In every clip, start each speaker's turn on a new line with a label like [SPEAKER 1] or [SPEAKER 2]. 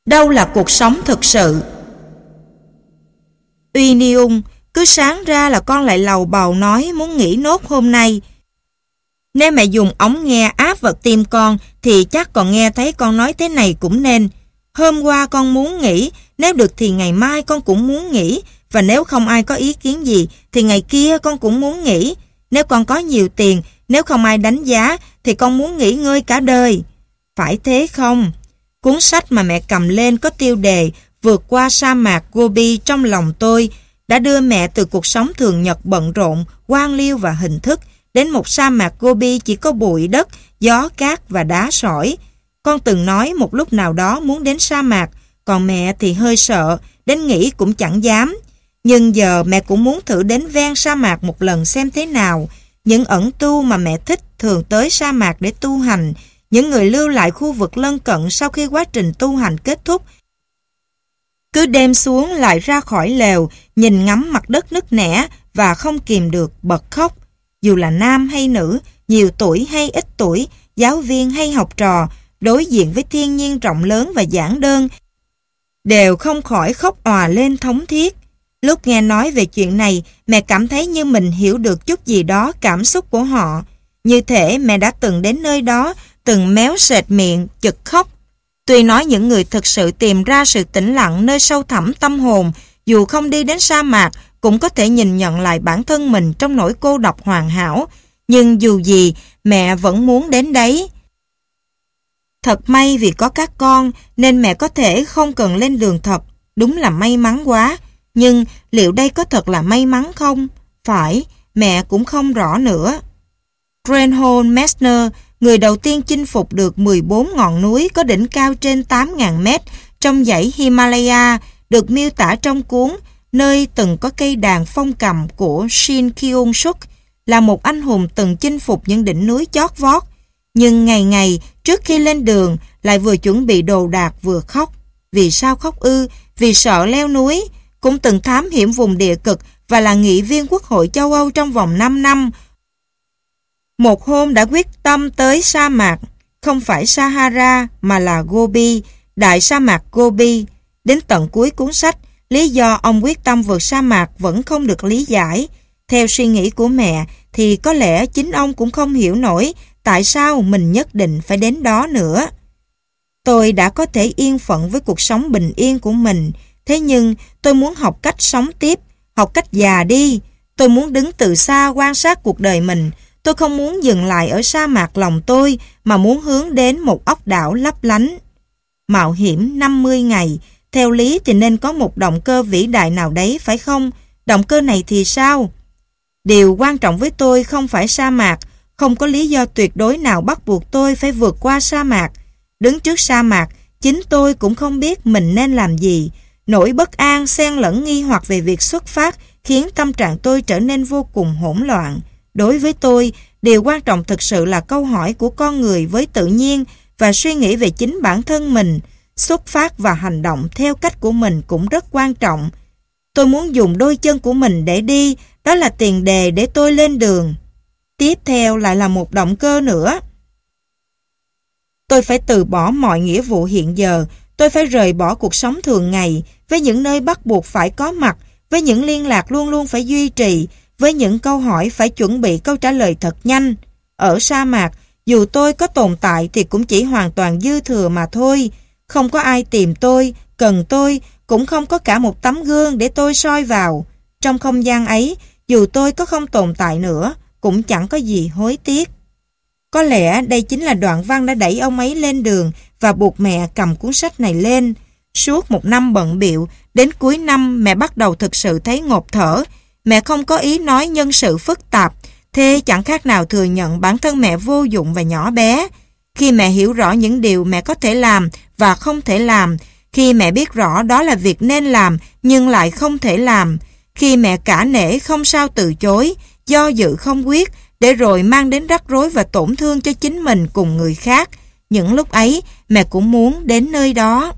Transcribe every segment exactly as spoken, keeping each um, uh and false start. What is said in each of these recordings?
[SPEAKER 1] Đâu là cuộc sống thực sự? Uy Niung, cứ sáng ra là con lại lầu bầu nói muốn nghỉ nốt hôm nay. Nếu mẹ dùng ống nghe áp vào tim con thì chắc còn nghe thấy con nói thế này cũng nên. Hôm qua con muốn nghỉ, nếu được thì ngày mai con cũng muốn nghỉ, và nếu không ai có ý kiến gì thì ngày kia con cũng muốn nghỉ. Nếu con có nhiều tiền, nếu không ai đánh giá thì con muốn nghỉ ngơi cả đời. Phải thế không? Cuốn sách mà mẹ cầm lên có tiêu đề Vượt qua sa mạc Gobi trong lòng tôi đã đưa mẹ từ cuộc sống thường nhật bận rộn, quan liêu và hình thức đến một sa mạc Gobi chỉ có bụi đất, gió cát và đá sỏi. Con từng nói một lúc nào đó muốn đến sa mạc, còn mẹ thì hơi sợ, đến nghĩ cũng chẳng dám. Nhưng giờ mẹ cũng muốn thử đến ven sa mạc một lần xem thế nào. Những ẩn tu mà mẹ thích thường tới sa mạc để tu hành, những người lưu lại khu vực lân cận sau khi quá trình tu hành kết thúc, cứ đêm xuống lại ra khỏi lều, nhìn ngắm mặt đất nứt nẻ và không kìm được bật khóc. Dù là nam hay nữ, nhiều tuổi hay ít tuổi, giáo viên hay học trò, đối diện với thiên nhiên rộng lớn và giản đơn, đều không khỏi khóc òa lên thống thiết. Lúc nghe nói về chuyện này, mẹ cảm thấy như mình hiểu được chút gì đó cảm xúc của họ. Như thể mẹ đã từng đến nơi đó, từng méo sệt miệng, chực khóc. Tuy nói những người thực sự tìm ra sự tĩnh lặng nơi sâu thẳm tâm hồn, dù không đi đến sa mạc, cũng có thể nhìn nhận lại bản thân mình trong nỗi cô độc hoàn hảo. Nhưng dù gì, mẹ vẫn muốn đến đấy. Thật may vì có các con, nên mẹ có thể không cần lên đường thật. Đúng là may mắn quá. Nhưng liệu đây có thật là may mắn không? Phải, mẹ cũng không rõ nữa. Reinhold Messner, người đầu tiên chinh phục được mười bốn ngọn núi có đỉnh cao trên tám nghìn mét trong dãy Himalaya, được miêu tả trong cuốn Nơi từng có cây đàn phong cầm của Shin Kyung-suk, là một anh hùng từng chinh phục những đỉnh núi chót vót. Nhưng ngày ngày trước khi lên đường lại vừa chuẩn bị đồ đạc vừa khóc. Vì sao khóc ư? Vì sợ leo núi. Cũng từng thám hiểm vùng địa cực và là nghị viên Quốc hội châu Âu trong vòng năm năm. Một hôm đã quyết tâm tới sa mạc, không phải Sahara mà là Gobi, đại sa mạc Gobi. Đến tận cuối cuốn sách, lý do ông quyết tâm vượt sa mạc vẫn không được lý giải. Theo suy nghĩ của mẹ thì có lẽ chính ông cũng không hiểu nổi tại sao mình nhất định phải đến đó nữa. Tôi đã có thể yên phận với cuộc sống bình yên của mình, thế nhưng tôi muốn học cách sống tiếp, học cách già đi. Tôi muốn đứng từ xa quan sát cuộc đời mình. Tôi không muốn dừng lại ở sa mạc lòng tôi, mà muốn hướng đến một ốc đảo lấp lánh. Mạo hiểm năm mươi ngày, theo lý thì nên có một động cơ vĩ đại nào đấy, phải không? Động cơ này thì sao? Điều quan trọng với tôi không phải sa mạc, không có lý do tuyệt đối nào bắt buộc tôi phải vượt qua sa mạc. Đứng trước sa mạc, chính tôi cũng không biết mình nên làm gì. Nỗi bất an xen lẫn nghi hoặc về việc xuất phát khiến tâm trạng tôi trở nên vô cùng hỗn loạn. Đối với tôi, điều quan trọng thực sự là câu hỏi của con người với tự nhiên và suy nghĩ về chính bản thân mình. Xuất phát và hành động theo cách của mình cũng rất quan trọng. Tôi muốn dùng đôi chân của mình để đi, đó là tiền đề để tôi lên đường. Tiếp theo lại là một động cơ nữa. Tôi phải từ bỏ mọi nghĩa vụ hiện giờ. Tôi phải rời bỏ cuộc sống thường ngày, với những nơi bắt buộc phải có mặt, với những liên lạc luôn luôn phải duy trì, với những câu hỏi phải chuẩn bị câu trả lời thật nhanh. Ở sa mạc, dù tôi có tồn tại thì cũng chỉ hoàn toàn dư thừa mà thôi. Không có ai tìm tôi, cần tôi, cũng không có cả một tấm gương để tôi soi vào. Trong không gian ấy, dù tôi có không tồn tại nữa, cũng chẳng có gì hối tiếc. Có lẽ đây chính là đoạn văn đã đẩy ông ấy lên đường và buộc mẹ cầm cuốn sách này lên. Suốt một năm bận bịu, đến cuối năm mẹ bắt đầu thực sự thấy ngộp thở. Mẹ không có ý nói nhân sự phức tạp, thế chẳng khác nào thừa nhận bản thân mẹ vô dụng và nhỏ bé. Khi mẹ hiểu rõ những điều mẹ có thể làm và không thể làm, khi mẹ biết rõ đó là việc nên làm nhưng lại không thể làm, khi mẹ cả nể không sao từ chối, do dự không quyết, để rồi mang đến rắc rối và tổn thương cho chính mình cùng người khác, những lúc ấy mẹ cũng muốn đến nơi đó.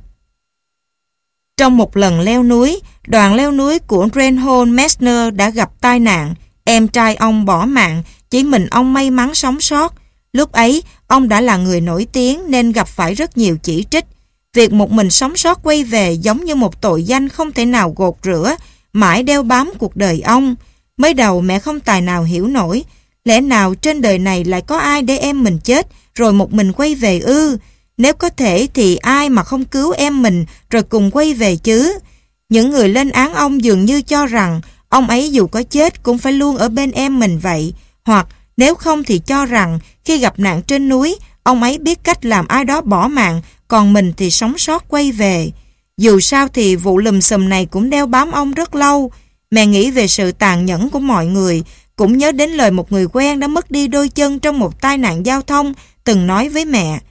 [SPEAKER 1] Trong một lần leo núi, đoàn leo núi của Reinhold Messner đã gặp tai nạn. Em trai ông bỏ mạng, chỉ mình ông may mắn sống sót. Lúc ấy, ông đã là người nổi tiếng nên gặp phải rất nhiều chỉ trích. Việc một mình sống sót quay về giống như một tội danh không thể nào gột rửa, mãi đeo bám cuộc đời ông. Mới đầu mẹ không tài nào hiểu nổi, lẽ nào trên đời này lại có ai để em mình chết rồi một mình quay về ư? Nếu có thể thì ai mà không cứu em mình rồi cùng quay về chứ? Những người lên án ông dường như cho rằng ông ấy dù có chết cũng phải luôn ở bên em mình vậy. Hoặc nếu không thì cho rằng khi gặp nạn trên núi, ông ấy biết cách làm ai đó bỏ mạng, còn mình thì sống sót quay về. Dù sao thì vụ lùm xùm này cũng đeo bám ông rất lâu. Mẹ nghĩ về sự tàn nhẫn của mọi người, cũng nhớ đến lời một người quen đã mất đi đôi chân trong một tai nạn giao thông từng nói với mẹ.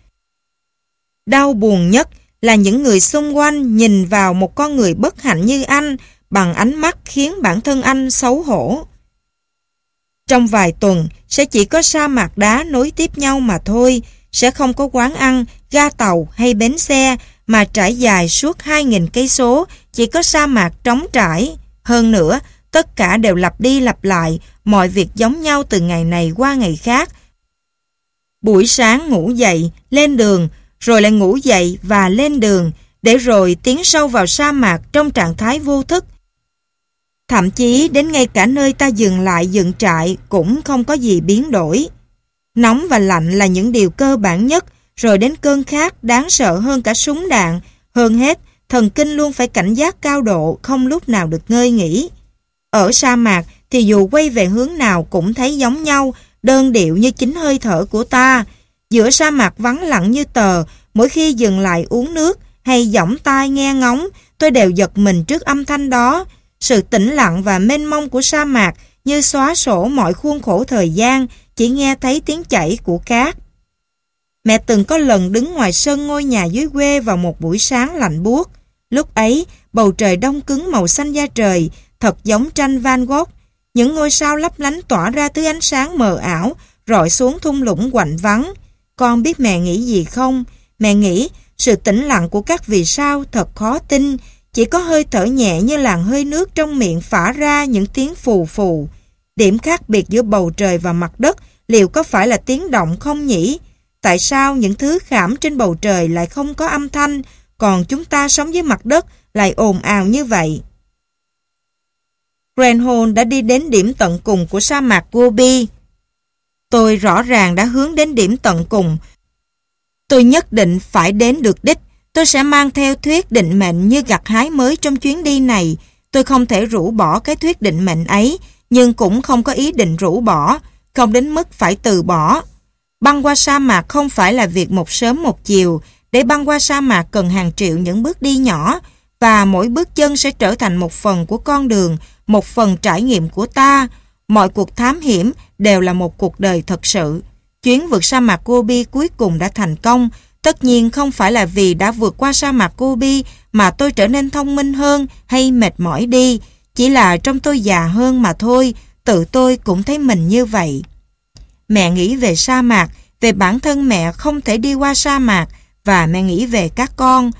[SPEAKER 1] Đau buồn nhất là những người xung quanh nhìn vào một con người bất hạnh như anh bằng ánh mắt khiến bản thân anh xấu hổ. Trong vài tuần sẽ chỉ có sa mạc đá nối tiếp nhau mà thôi, sẽ không có quán ăn, ga tàu hay bến xe, mà trải dài suốt hai nghìn cây số chỉ có sa mạc trống trải. Hơn nữa, tất cả đều lặp đi lặp lại, mọi việc giống nhau từ ngày này qua ngày khác. Buổi sáng ngủ dậy, lên đường, rồi lại ngủ dậy và lên đường, để rồi tiến sâu vào sa mạc trong trạng thái vô thức. Thậm chí đến ngay cả nơi ta dừng lại dựng trại cũng không có gì biến đổi. Nóng và lạnh là những điều cơ bản nhất, rồi đến cơn khát đáng sợ hơn cả súng đạn. Hơn hết, thần kinh luôn phải cảnh giác cao độ, không lúc nào được ngơi nghỉ. Ở sa mạc thì dù quay về hướng nào cũng thấy giống nhau, đơn điệu như chính hơi thở của ta. Giữa sa mạc vắng lặng như tờ, mỗi khi dừng lại uống nước hay giỏng tai nghe ngóng, tôi đều giật mình trước âm thanh đó. Sự tĩnh lặng và mênh mông của sa mạc như xóa sổ mọi khuôn khổ thời gian, chỉ nghe thấy tiếng chảy của cát. Mẹ từng có lần đứng ngoài sân ngôi nhà dưới quê vào một buổi sáng lạnh buốt. Lúc ấy, bầu trời đông cứng màu xanh da trời, thật giống tranh Van Gogh. Những ngôi sao lấp lánh tỏa ra thứ ánh sáng mờ ảo, rọi xuống thung lũng quạnh vắng. Con biết mẹ nghĩ gì không? Mẹ nghĩ sự tĩnh lặng của các vì sao thật khó tin, chỉ có hơi thở nhẹ như làn hơi nước trong miệng phả ra những tiếng phù phù. Điểm khác biệt giữa bầu trời và mặt đất liệu có phải là tiếng động không nhỉ? Tại sao những thứ khảm trên bầu trời lại không có âm thanh, còn chúng ta sống dưới mặt đất lại ồn ào như vậy? Reinhold đã đi đến điểm tận cùng của sa mạc Gobi. Tôi rõ ràng đã hướng đến điểm tận cùng. Tôi nhất định phải đến được đích. Tôi sẽ mang theo thuyết định mệnh như gặt hái mới trong chuyến đi này. Tôi không thể rũ bỏ cái thuyết định mệnh ấy, nhưng cũng không có ý định rũ bỏ, không đến mức phải từ bỏ. Băng qua sa mạc không phải là việc một sớm một chiều. Để băng qua sa mạc cần hàng triệu những bước đi nhỏ, và mỗi bước chân sẽ trở thành một phần của con đường, một phần trải nghiệm của ta. Mọi cuộc thám hiểm đều là một cuộc đời thật sự. Chuyến vượt sa mạc Gobi cuối cùng đã thành công. Tất nhiên không phải là vì đã vượt qua sa mạc Gobi mà tôi trở nên thông minh hơn hay mệt mỏi đi. Chỉ là trong tôi già hơn mà thôi, tự tôi cũng thấy mình như vậy. Mẹ nghĩ về sa mạc, về bản thân mẹ không thể đi qua sa mạc, và mẹ nghĩ về các con.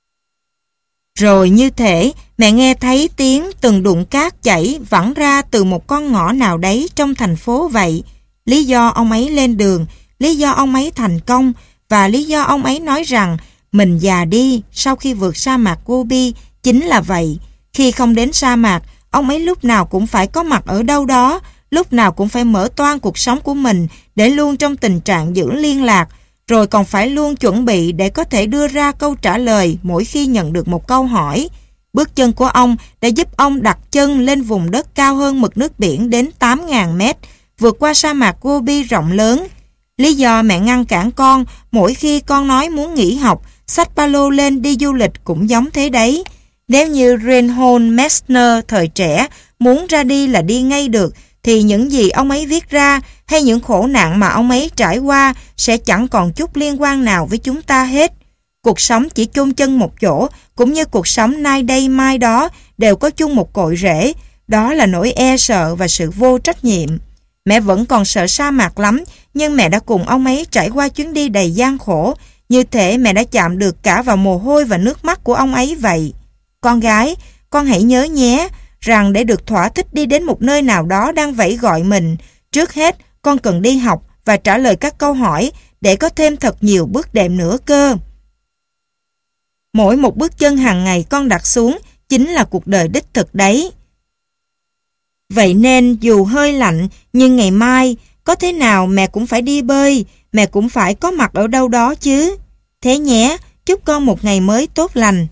[SPEAKER 1] Rồi như thể mẹ nghe thấy tiếng từng đụng cát chảy vẳng ra từ một con ngõ nào đấy trong thành phố vậy. Lý do ông ấy lên đường, lý do ông ấy thành công, và lý do ông ấy nói rằng mình già đi sau khi vượt sa mạc Gobi chính là vậy. Khi không đến sa mạc, ông ấy lúc nào cũng phải có mặt ở đâu đó, lúc nào cũng phải mở toang cuộc sống của mình để luôn trong tình trạng giữ liên lạc, rồi còn phải luôn chuẩn bị để có thể đưa ra câu trả lời mỗi khi nhận được một câu hỏi. Bước chân của ông đã giúp ông đặt chân lên vùng đất cao hơn mực nước biển đến tám nghìn mét, vượt qua sa mạc Gobi rộng lớn. Lý do mẹ ngăn cản con mỗi khi con nói muốn nghỉ học, xách ba lô lên đi du lịch cũng giống thế đấy. Nếu như Reinhold Messner thời trẻ muốn ra đi là đi ngay được, thì những gì ông ấy viết ra hay những khổ nạn mà ông ấy trải qua sẽ chẳng còn chút liên quan nào với chúng ta hết. Cuộc sống chỉ chôn chân một chỗ, cũng như cuộc sống nay đây mai đó, đều có chung một cội rễ, đó là nỗi e sợ và sự vô trách nhiệm. Mẹ vẫn còn sợ sa mạc lắm, nhưng mẹ đã cùng ông ấy trải qua chuyến đi đầy gian khổ, như thể mẹ đã chạm được cả vào mồ hôi và nước mắt của ông ấy vậy. Con gái, con hãy nhớ nhé, rằng để được thỏa thích đi đến một nơi nào đó đang vẫy gọi mình, trước hết con cần đi học và trả lời các câu hỏi để có thêm thật nhiều bước đệm nữa cơ. Mỗi một bước chân hàng ngày con đặt xuống chính là cuộc đời đích thực đấy. Vậy nên dù hơi lạnh, nhưng ngày mai, có thế nào mẹ cũng phải đi bơi, mẹ cũng phải có mặt ở đâu đó chứ. Thế nhé, chúc con một ngày mới tốt lành.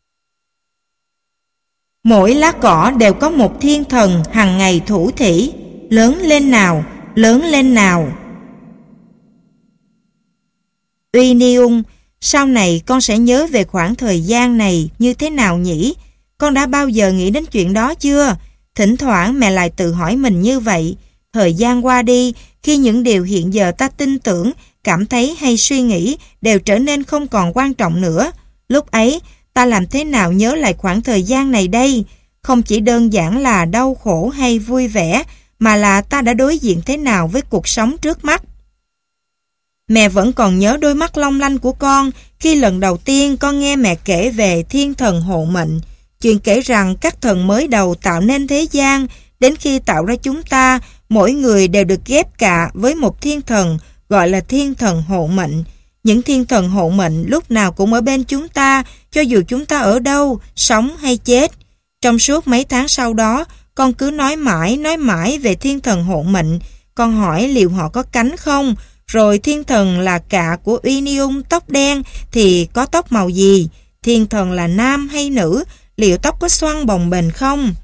[SPEAKER 1] Mỗi lá cỏ đều có một thiên thần hằng ngày thủ thỉ. Lớn lên nào, lớn lên nào. Uy Niung, sau này con sẽ nhớ về khoảng thời gian này như thế nào nhỉ? Con đã bao giờ nghĩ đến chuyện đó chưa? Thỉnh thoảng mẹ lại tự hỏi mình như vậy. Thời gian qua đi, khi những điều hiện giờ ta tin tưởng, cảm thấy hay suy nghĩ đều trở nên không còn quan trọng nữa. Lúc ấy, ta làm thế nào nhớ lại khoảng thời gian này đây? Không chỉ đơn giản là đau khổ hay vui vẻ, mà là ta đã đối diện thế nào với cuộc sống trước mắt. Mẹ vẫn còn nhớ đôi mắt long lanh của con khi lần đầu tiên con nghe mẹ kể về thiên thần hộ mệnh. Chuyện kể rằng các thần mới đầu tạo nên thế gian, đến khi tạo ra chúng ta, mỗi người đều được ghép cả với một thiên thần gọi là thiên thần hộ mệnh. Những thiên thần hộ mệnh lúc nào cũng ở bên chúng ta, cho dù chúng ta ở đâu, sống hay chết. Trong suốt mấy tháng sau đó, con cứ nói mãi, nói mãi về thiên thần hộ mệnh. Con hỏi liệu họ có cánh không? Rồi thiên thần là cả của Uy Niung tóc đen thì có tóc màu gì? Thiên thần là nam hay nữ? Liệu tóc có xoăn bồng bềnh không?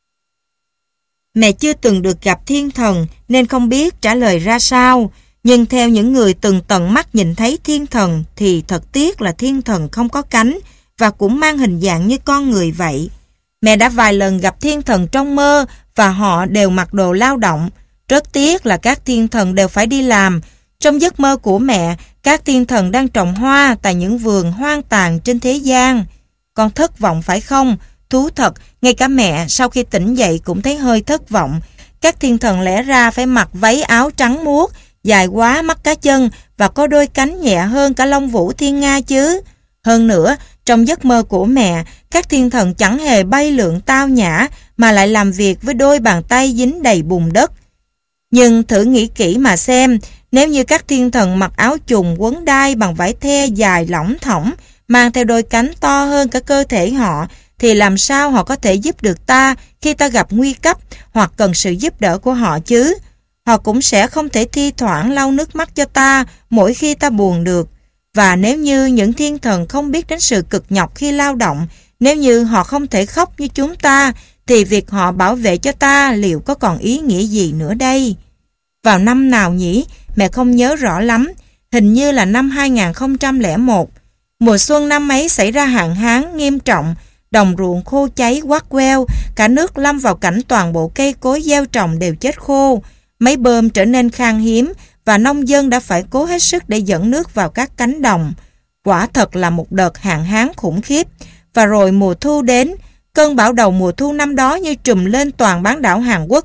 [SPEAKER 1] Mẹ chưa từng được gặp thiên thần nên không biết trả lời ra sao. Nhưng theo những người từng tận mắt nhìn thấy thiên thần thì thật tiếc là thiên thần không có cánh và cũng mang hình dạng như con người vậy. Mẹ đã vài lần gặp thiên thần trong mơ và họ đều mặc đồ lao động. Rất tiếc là các thiên thần đều phải đi làm. Trong giấc mơ của mẹ, các thiên thần đang trồng hoa tại những vườn hoang tàn trên thế gian. Con thất vọng phải không? Thú thật, ngay cả mẹ sau khi tỉnh dậy cũng thấy hơi thất vọng. Các thiên thần lẽ ra phải mặc váy áo trắng muốt, dài quá mắt cá chân và có đôi cánh nhẹ hơn cả lông vũ thiên nga chứ. Hơn nữa, trong giấc mơ của mẹ, các thiên thần chẳng hề bay lượn tao nhã mà lại làm việc với đôi bàn tay dính đầy bùn đất. Nhưng thử nghĩ kỹ mà xem, nếu như các thiên thần mặc áo trùng quấn đai bằng vải the dài lỏng thỏng, mang theo đôi cánh to hơn cả cơ thể họ, thì làm sao họ có thể giúp được ta khi ta gặp nguy cấp hoặc cần sự giúp đỡ của họ chứ? Họ cũng sẽ không thể thi thoảng lau nước mắt cho ta mỗi khi ta buồn được. Và nếu như những thiên thần không biết đến sự cực nhọc khi lao động, nếu như họ không thể khóc như chúng ta, thì việc họ bảo vệ cho ta liệu có còn ý nghĩa gì nữa đây? Vào năm nào nhỉ? Mẹ không nhớ rõ lắm. Hình như là năm hai nghìn không trăm lẻ một. Mùa xuân năm ấy xảy ra hạn hán nghiêm trọng, đồng ruộng khô cháy quắt queo, cả nước lâm vào cảnh toàn bộ cây cối gieo trồng đều chết khô. Máy bơm trở nên khan hiếm và nông dân đã phải cố hết sức để dẫn nước vào các cánh đồng. Quả thật là một đợt hạn hán khủng khiếp. Và rồi mùa thu đến, cơn bão đầu mùa thu năm đó như trùm lên toàn bán đảo Hàn Quốc.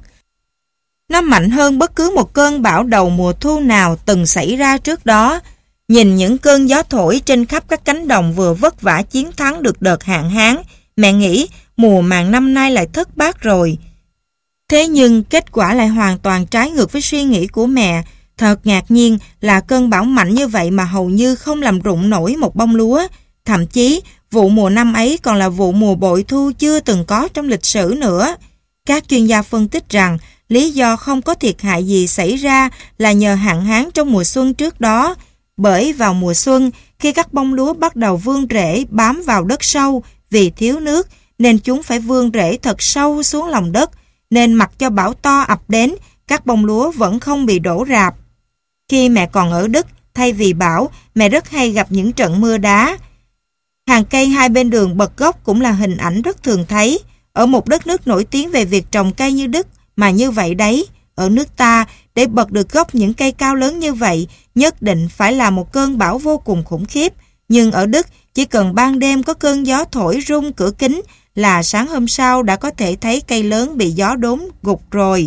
[SPEAKER 1] Nó mạnh hơn bất cứ một cơn bão đầu mùa thu nào từng xảy ra trước đó. Nhìn những cơn gió thổi trên khắp các cánh đồng vừa vất vả chiến thắng được đợt hạn hán, mẹ nghĩ mùa màng năm nay lại thất bát rồi. Thế nhưng kết quả lại hoàn toàn trái ngược với suy nghĩ của mẹ. Thật ngạc nhiên là cơn bão mạnh như vậy mà hầu như không làm rụng nổi một bông lúa. Thậm chí vụ mùa năm ấy còn là vụ mùa bội thu chưa từng có trong lịch sử nữa. Các chuyên gia phân tích rằng lý do không có thiệt hại gì xảy ra là nhờ hạn hán trong mùa xuân trước đó. Bởi vào mùa xuân, khi các bông lúa bắt đầu vươn rễ bám vào đất sâu vì thiếu nước, nên chúng phải vươn rễ thật sâu xuống lòng đất, nên mặc cho bão to ập đến, các bông lúa vẫn không bị đổ rạp. Khi mẹ còn ở Đức, thay vì bão, mẹ rất hay gặp những trận mưa đá. Hàng cây hai bên đường bật gốc cũng là hình ảnh rất thường thấy. Ở một đất nước nổi tiếng về việc trồng cây như Đức mà như vậy đấy. Ở nước ta, để bật được gốc những cây cao lớn như vậy, nhất định phải là một cơn bão vô cùng khủng khiếp. Nhưng ở Đức, chỉ cần ban đêm có cơn gió thổi rung cửa kính là sáng hôm sau đã có thể thấy cây lớn bị gió đốn gục rồi.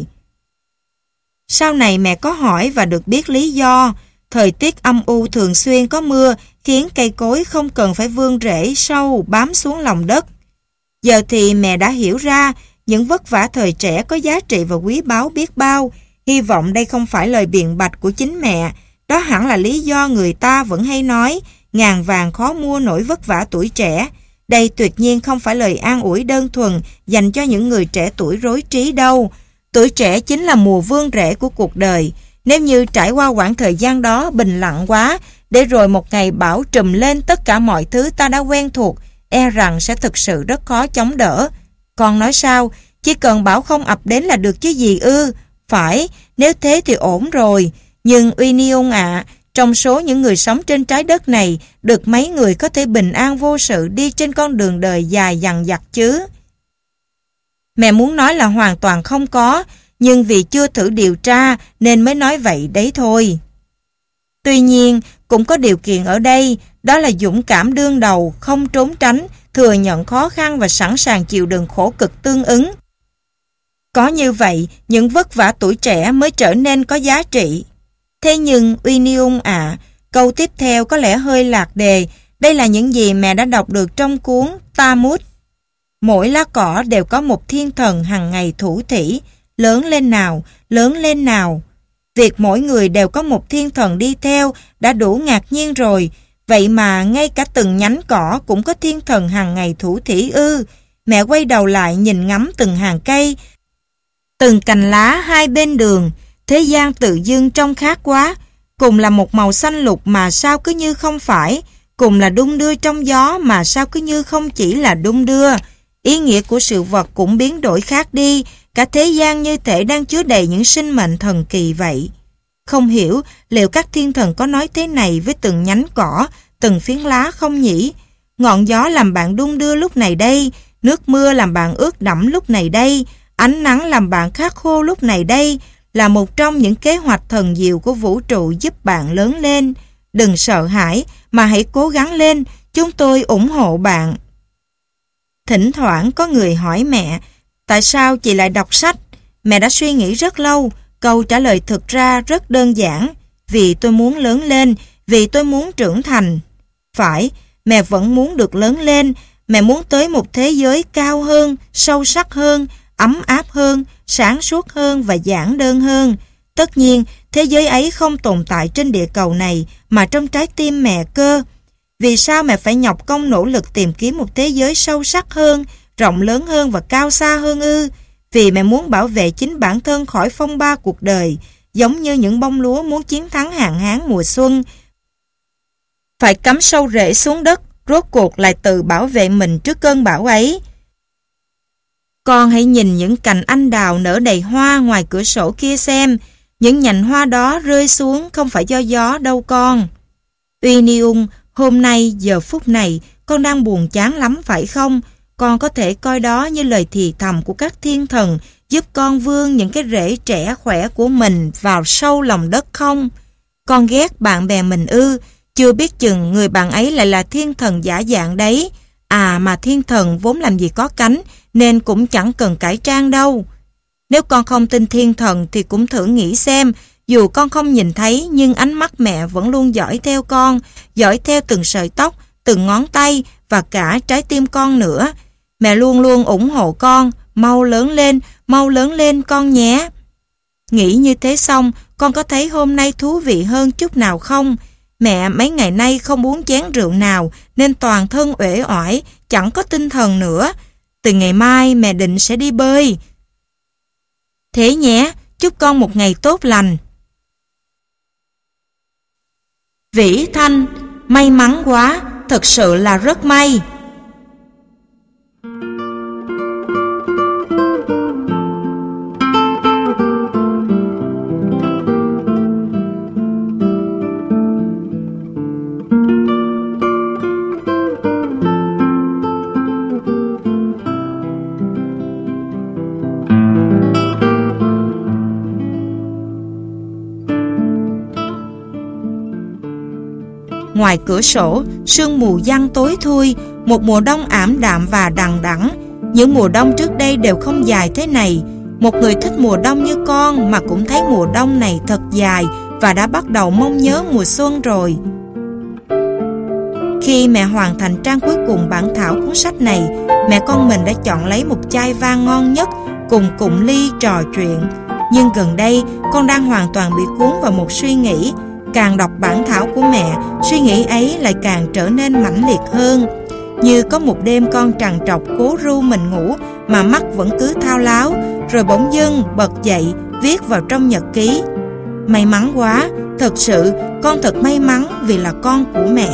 [SPEAKER 1] Sau này mẹ có hỏi và được biết lý do. Thời tiết âm u thường xuyên có mưa khiến cây cối không cần phải vươn rễ sâu bám xuống lòng đất. Giờ thì mẹ đã hiểu ra những vất vả thời trẻ có giá trị và quý báu biết bao. Hy vọng đây không phải lời biện bạch của chính mẹ. Đó hẳn là lý do người ta vẫn hay nói ngàn vàng khó mua nổi vất vả tuổi trẻ. Đây tuyệt nhiên không phải lời an ủi đơn thuần dành cho những người trẻ tuổi rối trí đâu. Tuổi trẻ chính là mùa vương rể của cuộc đời. Nếu như trải qua quãng thời gian đó bình lặng quá, để rồi một ngày bão trùm lên tất cả mọi thứ ta đã quen thuộc, e rằng sẽ thực sự rất khó chống đỡ. Con nói sao? Chỉ cần bão không ập đến là được chứ gì ư? Phải, nếu thế thì ổn rồi. Nhưng Union ạ, à, trong số những người sống trên trái đất này, được mấy người có thể bình an vô sự đi trên con đường đời dài dằng dặc chứ? Mẹ muốn nói là hoàn toàn không có, nhưng vì chưa thử điều tra nên mới nói vậy đấy thôi. Tuy nhiên, cũng có điều kiện ở đây, đó là dũng cảm đương đầu, không trốn tránh, thừa nhận khó khăn và sẵn sàng chịu đựng khổ cực tương ứng. Có như vậy, những vất vả tuổi trẻ mới trở nên có giá trị. Thế nhưng, Union ạ, à, câu tiếp theo có lẽ hơi lạc đề. Đây là những gì mẹ đã đọc được trong cuốn Talmud. Mỗi lá cỏ đều có một thiên thần hằng ngày thủ thỉ. Lớn lên nào, lớn lên nào. Việc mỗi người đều có một thiên thần đi theo đã đủ ngạc nhiên rồi. Vậy mà ngay cả từng nhánh cỏ cũng có thiên thần hằng ngày thủ thỉ ư. Mẹ quay đầu lại nhìn ngắm từng hàng cây, từng cành lá hai bên đường. Thế gian tự dưng trông khác quá. Cùng là một màu xanh lục mà sao cứ như không phải. Cùng là đung đưa trong gió mà sao cứ như không chỉ là đung đưa. Ý nghĩa của sự vật cũng biến đổi khác đi. Cả thế gian như thể đang chứa đầy những sinh mệnh thần kỳ vậy. Không hiểu liệu các thiên thần có nói thế này với từng nhánh cỏ, từng phiến lá không nhỉ? Ngọn gió làm bạn đung đưa lúc này đây, nước mưa làm bạn ướt đẫm lúc này đây, ánh nắng làm bạn khát khô lúc này đây, là một trong những kế hoạch thần diệu của vũ trụ giúp bạn lớn lên. Đừng sợ hãi mà hãy cố gắng lên, chúng tôi ủng hộ bạn. Thỉnh thoảng có người hỏi mẹ, tại sao chị lại đọc sách? Mẹ đã suy nghĩ rất lâu, câu trả lời thực ra rất đơn giản. Vì tôi muốn lớn lên, vì tôi muốn trưởng thành. Phải, mẹ vẫn muốn được lớn lên, mẹ muốn tới một thế giới cao hơn, sâu sắc hơn, ấm áp hơn, sáng suốt hơn và giản đơn hơn. Tất nhiên, thế giới ấy không tồn tại trên địa cầu này mà trong trái tim mẹ cơ. Vì sao mẹ phải nhọc công nỗ lực tìm kiếm một thế giới sâu sắc hơn, rộng lớn hơn và cao xa hơn ư? Vì mẹ muốn bảo vệ chính bản thân khỏi phong ba cuộc đời, giống như những bông lúa muốn chiến thắng hạn hán mùa xuân. Phải cắm sâu rễ xuống đất, rốt cuộc lại tự bảo vệ mình trước cơn bão ấy. Con hãy nhìn những cành anh đào nở đầy hoa ngoài cửa sổ kia xem. Những nhành hoa đó rơi xuống không phải do gió đâu con. Union, hôm nay, giờ phút này, con đang buồn chán lắm phải không? Con có thể coi đó như lời thì thầm của các thiên thần giúp con vươn những cái rễ trẻ khỏe của mình vào sâu lòng đất không? Con ghét bạn bè mình ư? Chưa biết chừng người bạn ấy lại là thiên thần giả dạng đấy. À mà thiên thần vốn làm gì có cánh nên cũng chẳng cần cải trang đâu. Nếu con không tin thiên thần thì cũng thử nghĩ xem, dù con không nhìn thấy nhưng ánh mắt mẹ vẫn luôn dõi theo con, dõi theo từng sợi tóc, từng ngón tay và cả trái tim con nữa. Mẹ luôn luôn ủng hộ con, mau lớn lên, mau lớn lên con nhé. Nghĩ như thế xong, con có thấy hôm nay thú vị hơn chút nào không? Mẹ mấy ngày nay không uống chén rượu nào nên toàn thân uể oải, chẳng có tinh thần nữa. Từ ngày mai mẹ định sẽ đi bơi. Thế nhé, chúc con một ngày tốt lành. Vĩ Thanh, may mắn quá, thật sự là rất may. Ngoài cửa sổ, sương mù giăng tối thui, một mùa đông ảm đạm và đằng đẵng. Những mùa đông trước đây đều không dài thế này. Một người thích mùa đông như con mà cũng thấy mùa đông này thật dài và đã bắt đầu mong nhớ mùa xuân rồi. Khi mẹ hoàn thành trang cuối cùng bản thảo cuốn sách này, mẹ con mình đã chọn lấy một chai vang ngon nhất cùng cụm ly trò chuyện. Nhưng gần đây, con đang hoàn toàn bị cuốn vào một suy nghĩ. Càng đọc bản thảo của mẹ, suy nghĩ ấy lại càng trở nên mãnh liệt hơn. Như có một đêm con trằn trọc cố ru mình ngủ mà mắt vẫn cứ thao láo, rồi bỗng dưng bật dậy viết vào trong nhật ký: may mắn quá, thật sự con thật may mắn vì là con của mẹ.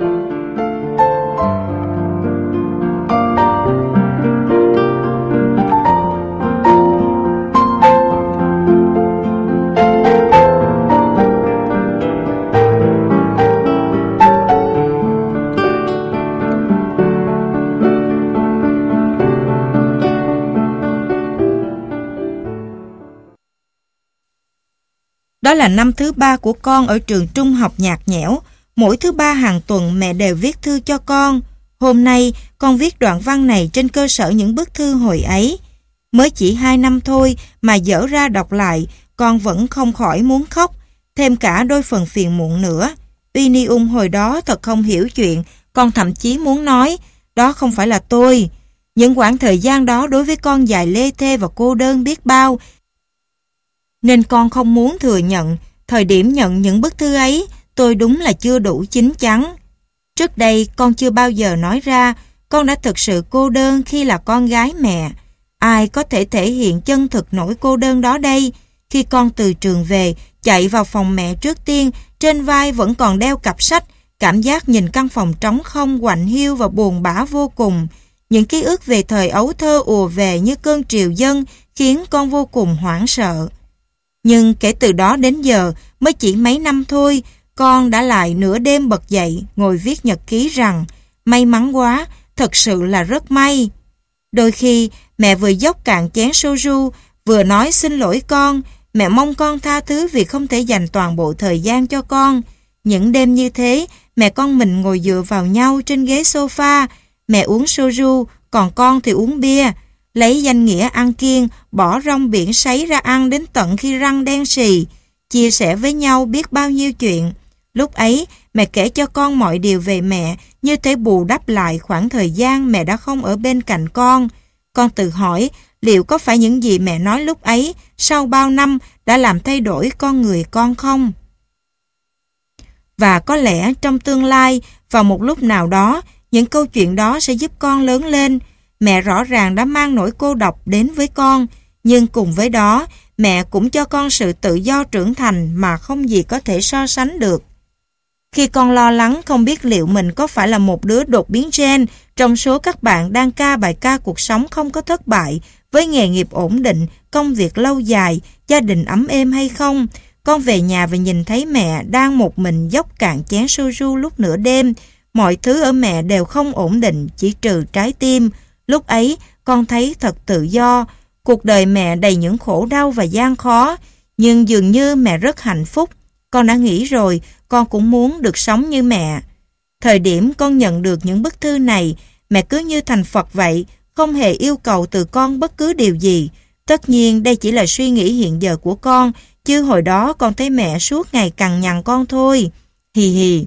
[SPEAKER 1] Đó là năm thứ ba của con ở trường trung học nhạt nhẽo. Mỗi thứ ba hàng tuần mẹ đều viết thư cho con. Hôm nay con viết đoạn văn này trên cơ sở những bức thư hồi ấy. Mới chỉ hai năm thôi mà dở ra đọc lại, con vẫn không khỏi muốn khóc, thêm cả đôi phần phiền muộn nữa. Uy Ni ung hồi đó thật không hiểu chuyện, con thậm chí muốn nói, đó không phải là tôi. Những quãng thời gian đó đối với con dài lê thê và cô đơn biết bao, nên con không muốn thừa nhận. Thời điểm nhận những bức thư ấy, tôi đúng là chưa đủ chín chắn. Trước đây con chưa bao giờ nói ra, con đã thực sự cô đơn khi là con gái mẹ. Ai có thể thể hiện chân thực nỗi cô đơn đó đây? Khi con từ trường về, chạy vào phòng mẹ trước tiên, trên vai vẫn còn đeo cặp sách, cảm giác nhìn căn phòng trống không, quạnh hiu và buồn bã vô cùng. Những ký ức về thời ấu thơ ùa về như cơn triều dâng, khiến con vô cùng hoảng sợ. Nhưng kể từ đó đến giờ, mới chỉ mấy năm thôi, con đã lại nửa đêm bật dậy, ngồi viết nhật ký rằng may mắn quá, thật sự là rất may. Đôi khi, mẹ vừa dốc cạn chén soju, vừa nói xin lỗi con, mẹ mong con tha thứ vì không thể dành toàn bộ thời gian cho con. Những đêm như thế, mẹ con mình ngồi dựa vào nhau trên ghế sofa, mẹ uống soju, còn con thì uống bia. Lấy danh nghĩa ăn kiêng, bỏ rong biển sấy ra ăn đến tận khi răng đen sì, chia sẻ với nhau biết bao nhiêu chuyện. Lúc ấy, mẹ kể cho con mọi điều về mẹ, như thể bù đắp lại khoảng thời gian mẹ đã không ở bên cạnh con. Con tự hỏi, liệu có phải những gì mẹ nói lúc ấy, sau bao năm, đã làm thay đổi con người con không? Và có lẽ trong tương lai, vào một lúc nào đó, những câu chuyện đó sẽ giúp con lớn lên. Mẹ rõ ràng đã mang nỗi cô độc đến với con, nhưng cùng với đó, mẹ cũng cho con sự tự do trưởng thành mà không gì có thể so sánh được. Khi con lo lắng không biết liệu mình có phải là một đứa đột biến gen trong số các bạn đang ca bài ca cuộc sống không có thất bại, với nghề nghiệp ổn định, công việc lâu dài, gia đình ấm êm hay không, con về nhà và nhìn thấy mẹ đang một mình dốc cạn chén soju lúc nửa đêm. Mọi thứ ở mẹ đều không ổn định, chỉ trừ trái tim. Lúc ấy, con thấy thật tự do. Cuộc đời mẹ đầy những khổ đau và gian khó, nhưng dường như mẹ rất hạnh phúc. Con đã nghĩ rồi, con cũng muốn được sống như mẹ. Thời điểm con nhận được những bức thư này, mẹ cứ như thành Phật vậy, không hề yêu cầu từ con bất cứ điều gì. Tất nhiên đây chỉ là suy nghĩ hiện giờ của con, chứ hồi đó con thấy mẹ suốt ngày cằn nhằn con thôi. Hì hì.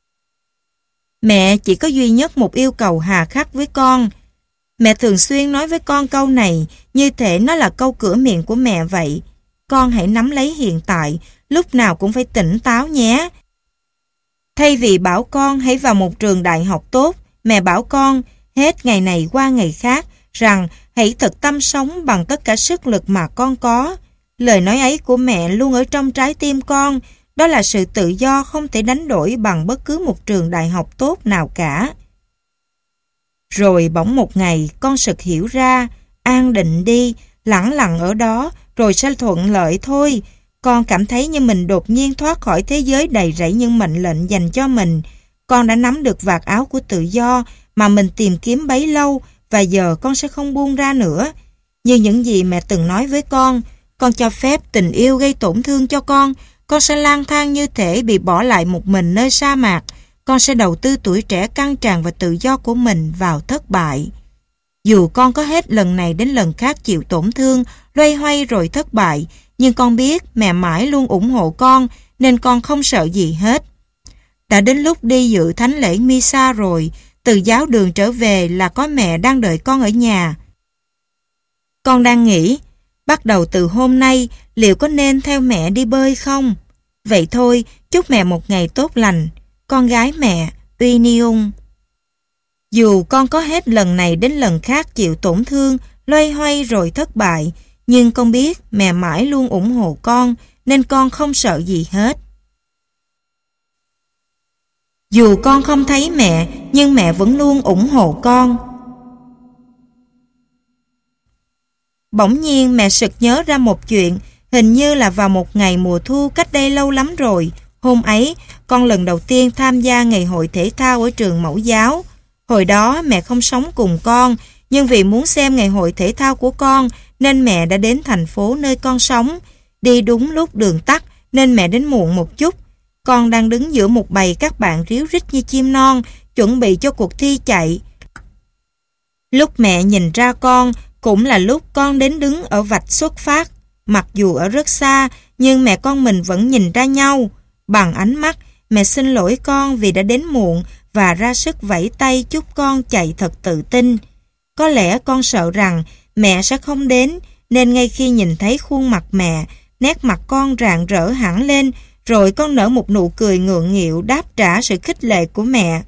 [SPEAKER 1] Mẹ chỉ có duy nhất một yêu cầu hà khắc với con. Mẹ thường xuyên nói với con câu này, như thể nó là câu cửa miệng của mẹ vậy. Con hãy nắm lấy hiện tại, lúc nào cũng phải tỉnh táo nhé. Thay vì bảo con hãy vào một trường đại học tốt, mẹ bảo con hết ngày này qua ngày khác rằng hãy thật tâm sống bằng tất cả sức lực mà con có. Lời nói ấy của mẹ luôn ở trong trái tim con, đó là sự tự do không thể đánh đổi bằng bất cứ một trường đại học tốt nào cả. Rồi bỗng một ngày con sực hiểu ra, an định đi, lẳng lặng ở đó, rồi sẽ thuận lợi thôi. Con cảm thấy như mình đột nhiên thoát khỏi thế giới đầy rẫy những mệnh lệnh dành cho mình. Con đã nắm được vạt áo của tự do mà mình tìm kiếm bấy lâu, và giờ con sẽ không buông ra nữa. Như những gì mẹ từng nói với con, con cho phép tình yêu gây tổn thương cho con, con sẽ lang thang như thể bị bỏ lại một mình nơi sa mạc. Con sẽ đầu tư tuổi trẻ căng tràn và tự do của mình vào thất bại. Dù con có hết lần này đến lần khác chịu tổn thương, loay hoay rồi thất bại, nhưng con biết mẹ mãi luôn ủng hộ con, nên con không sợ gì hết. Đã đến lúc đi dự thánh lễ Misa rồi, từ giáo đường trở về là có mẹ đang đợi con ở nhà. Con đang nghĩ, bắt đầu từ hôm nay, liệu có nên theo mẹ đi bơi không? Vậy thôi, chúc mẹ một ngày tốt lành. Con gái mẹ, Uy Ni-ung. Dù con có hết lần này đến lần khác chịu tổn thương, loay hoay rồi thất bại, nhưng con biết mẹ mãi luôn ủng hộ con, nên con không sợ gì hết. Dù con không thấy mẹ, nhưng mẹ vẫn luôn ủng hộ con. Bỗng nhiên mẹ sực nhớ ra một chuyện, hình như là vào một ngày mùa thu cách đây lâu lắm rồi. Hôm ấy, con lần đầu tiên tham gia ngày hội thể thao ở trường mẫu giáo. Hồi đó mẹ không sống cùng con, nhưng vì muốn xem ngày hội thể thao của con, nên mẹ đã đến thành phố nơi con sống. Đi đúng lúc đường tắt, nên mẹ đến muộn một chút. Con đang đứng giữa một bầy các bạn ríu rít như chim non, chuẩn bị cho cuộc thi chạy. Lúc mẹ nhìn ra con, cũng là lúc con đến đứng ở vạch xuất phát. Mặc dù ở rất xa, nhưng mẹ con mình vẫn nhìn ra nhau. Bằng ánh mắt, mẹ xin lỗi con vì đã đến muộn và ra sức vẫy tay chúc con chạy thật tự tin. Có lẽ con sợ rằng mẹ sẽ không đến, nên ngay khi nhìn thấy khuôn mặt mẹ, nét mặt con rạng rỡ hẳn lên, rồi con nở một nụ cười ngượng nghịu đáp trả sự khích lệ của mẹ.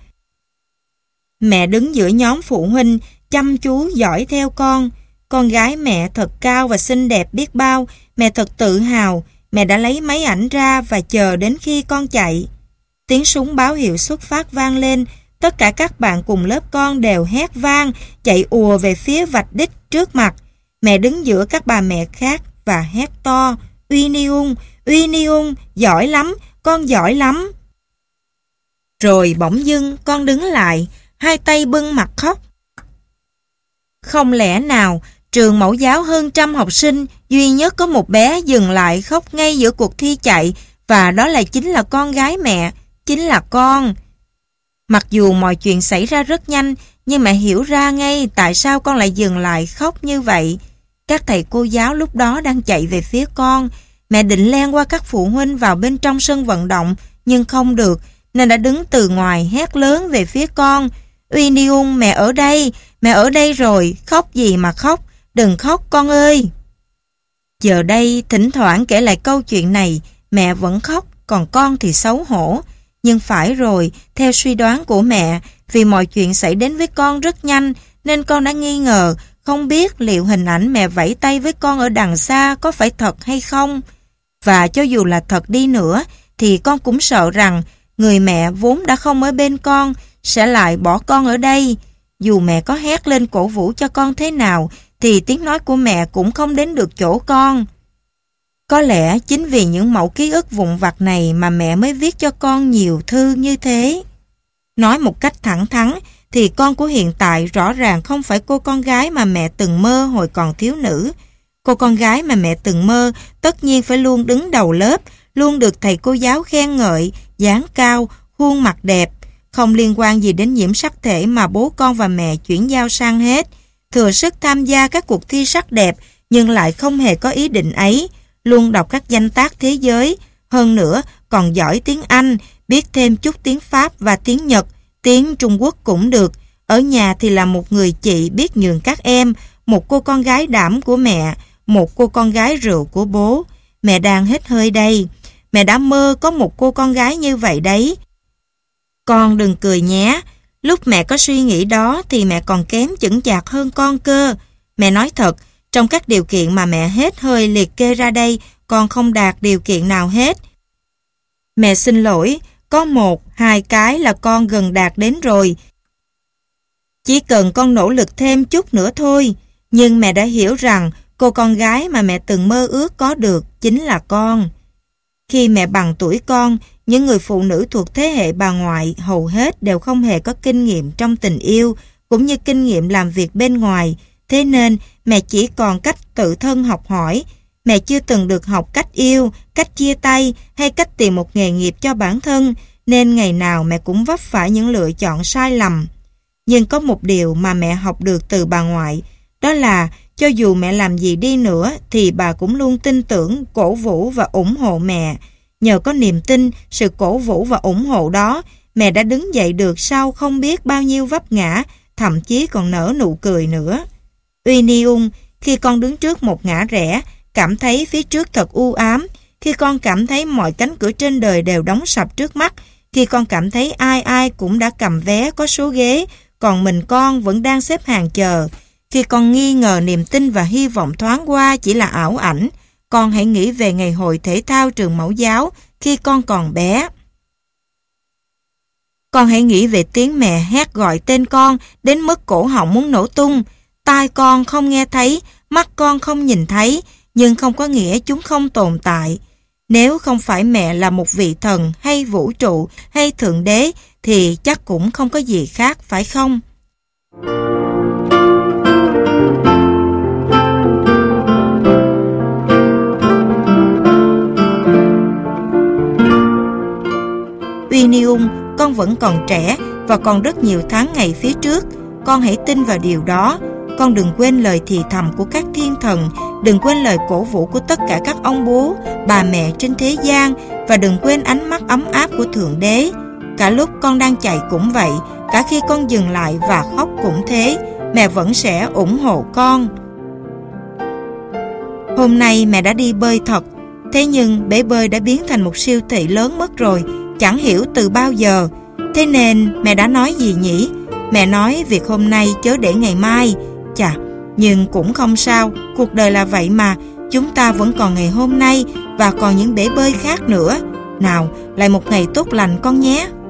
[SPEAKER 1] Mẹ đứng giữa nhóm phụ huynh, chăm chú dõi theo con. Con gái mẹ thật cao và xinh đẹp biết bao, mẹ thật tự hào. Mẹ đã lấy máy ảnh ra và chờ đến khi con chạy. Tiếng súng báo hiệu xuất phát vang lên, tất cả các bạn cùng lớp con đều hét vang, chạy ùa về phía vạch đích trước mặt. Mẹ đứng giữa các bà mẹ khác và hét to, Uy Ni-ung, Uy Ni-ung, giỏi lắm, con giỏi lắm. Rồi bỗng dưng con đứng lại, hai tay bưng mặt khóc. Không lẽ nào trường mẫu giáo hơn trăm học sinh, duy nhất có một bé dừng lại khóc ngay giữa cuộc thi chạy, và đó lại chính là con gái mẹ, chính là con. Mặc dù mọi chuyện xảy ra rất nhanh, nhưng mẹ hiểu ra ngay tại sao con lại dừng lại khóc như vậy. Các thầy cô giáo lúc đó đang chạy về phía con. Mẹ định len qua các phụ huynh vào bên trong sân vận động, nhưng không được, nên đã đứng từ ngoài hét lớn về phía con. Uy Ni-ung, mẹ ở đây, mẹ ở đây rồi, khóc gì mà khóc, đừng khóc con ơi. Giờ đây, thỉnh thoảng kể lại câu chuyện này, mẹ vẫn khóc, còn con thì xấu hổ. Nhưng phải rồi, theo suy đoán của mẹ, vì mọi chuyện xảy đến với con rất nhanh, nên con đã nghi ngờ, không biết liệu hình ảnh mẹ vẫy tay với con ở đằng xa có phải thật hay không. Và cho dù là thật đi nữa, thì con cũng sợ rằng người mẹ vốn đã không ở bên con sẽ lại bỏ con ở đây. Dù mẹ có hét lên cổ vũ cho con thế nào, thì tiếng nói của mẹ cũng không đến được chỗ con. Có lẽ chính vì những mẩu ký ức vụn vặt này mà mẹ mới viết cho con nhiều thư như thế. Nói một cách thẳng thắn, thì con của hiện tại rõ ràng không phải cô con gái mà mẹ từng mơ hồi còn thiếu nữ. Cô con gái mà mẹ từng mơ tất nhiên phải luôn đứng đầu lớp, luôn được thầy cô giáo khen ngợi, dáng cao, khuôn mặt đẹp. Không liên quan gì đến nhiễm sắc thể mà bố con và mẹ chuyển giao sang hết. Thừa sức tham gia các cuộc thi sắc đẹp, nhưng lại không hề có ý định ấy. Luôn đọc các danh tác thế giới. Hơn nữa, còn giỏi tiếng Anh, biết thêm chút tiếng Pháp và tiếng Nhật, tiếng Trung Quốc cũng được. Ở nhà thì là một người chị biết nhường các em, một cô con gái đảm của mẹ, một cô con gái rượu của bố. Mẹ đang hết hơi đây. Mẹ đã mơ có một cô con gái như vậy đấy. Con đừng cười nhé. Lúc mẹ có suy nghĩ đó thì mẹ còn kém chững chạc hơn con cơ. Mẹ nói thật, trong các điều kiện mà mẹ hết hơi liệt kê ra đây, con không đạt điều kiện nào hết. Mẹ xin lỗi, có một, hai cái là con gần đạt đến rồi. Chỉ cần con nỗ lực thêm chút nữa thôi. Nhưng mẹ đã hiểu rằng cô con gái mà mẹ từng mơ ước có được chính là con. Khi mẹ bằng tuổi con, những người phụ nữ thuộc thế hệ bà ngoại hầu hết đều không hề có kinh nghiệm trong tình yêu, cũng như kinh nghiệm làm việc bên ngoài. Thế nên mẹ chỉ còn cách tự thân học hỏi. Mẹ chưa từng được học cách yêu, cách chia tay hay cách tìm một nghề nghiệp cho bản thân, nên ngày nào mẹ cũng vấp phải những lựa chọn sai lầm. Nhưng có một điều mà mẹ học được từ bà ngoại, đó là cho dù mẹ làm gì đi nữa thì bà cũng luôn tin tưởng, cổ vũ và ủng hộ mẹ. Nhờ có niềm tin, sự cổ vũ và ủng hộ đó, mẹ đã đứng dậy được sau không biết bao nhiêu vấp ngã, thậm chí còn nở nụ cười nữa. Uy Ni-ung, khi con đứng trước một ngã rẽ, cảm thấy phía trước thật u ám, khi con cảm thấy mọi cánh cửa trên đời đều đóng sập trước mắt, khi con cảm thấy ai ai cũng đã cầm vé có số ghế, còn mình con vẫn đang xếp hàng chờ, khi con nghi ngờ niềm tin và hy vọng thoáng qua chỉ là ảo ảnh, con hãy nghĩ về ngày hội thể thao trường mẫu giáo khi con còn bé. Con hãy nghĩ về tiếng mẹ hét gọi tên con đến mức cổ họng muốn nổ tung. Tai con không nghe thấy, mắt con không nhìn thấy, nhưng không có nghĩa chúng không tồn tại. Nếu không phải mẹ là một vị thần hay vũ trụ hay thượng đế thì chắc cũng không có gì khác, phải không? Unium, con vẫn còn trẻ và còn rất nhiều tháng ngày phía trước. Con hãy tin vào điều đó. Con đừng quên lời thì thầm của các thiên thần, đừng quên lời cổ vũ của tất cả các ông bố, bà mẹ trên thế gian, và đừng quên ánh mắt ấm áp của Thượng Đế. Cả lúc con đang chạy cũng vậy, cả khi con dừng lại và khóc cũng thế, mẹ vẫn sẽ ủng hộ con. Hôm nay mẹ đã đi bơi thật, thế nhưng bể bơi đã biến thành một siêu thị lớn mất rồi, chẳng hiểu từ bao giờ. Thế nên mẹ đã nói gì nhỉ? Mẹ nói việc hôm nay chớ để ngày mai. Chà, nhưng cũng không sao, cuộc đời là vậy mà, chúng ta vẫn còn ngày hôm nay và còn những bể bơi khác nữa. Nào, lại một ngày tốt lành con nhé.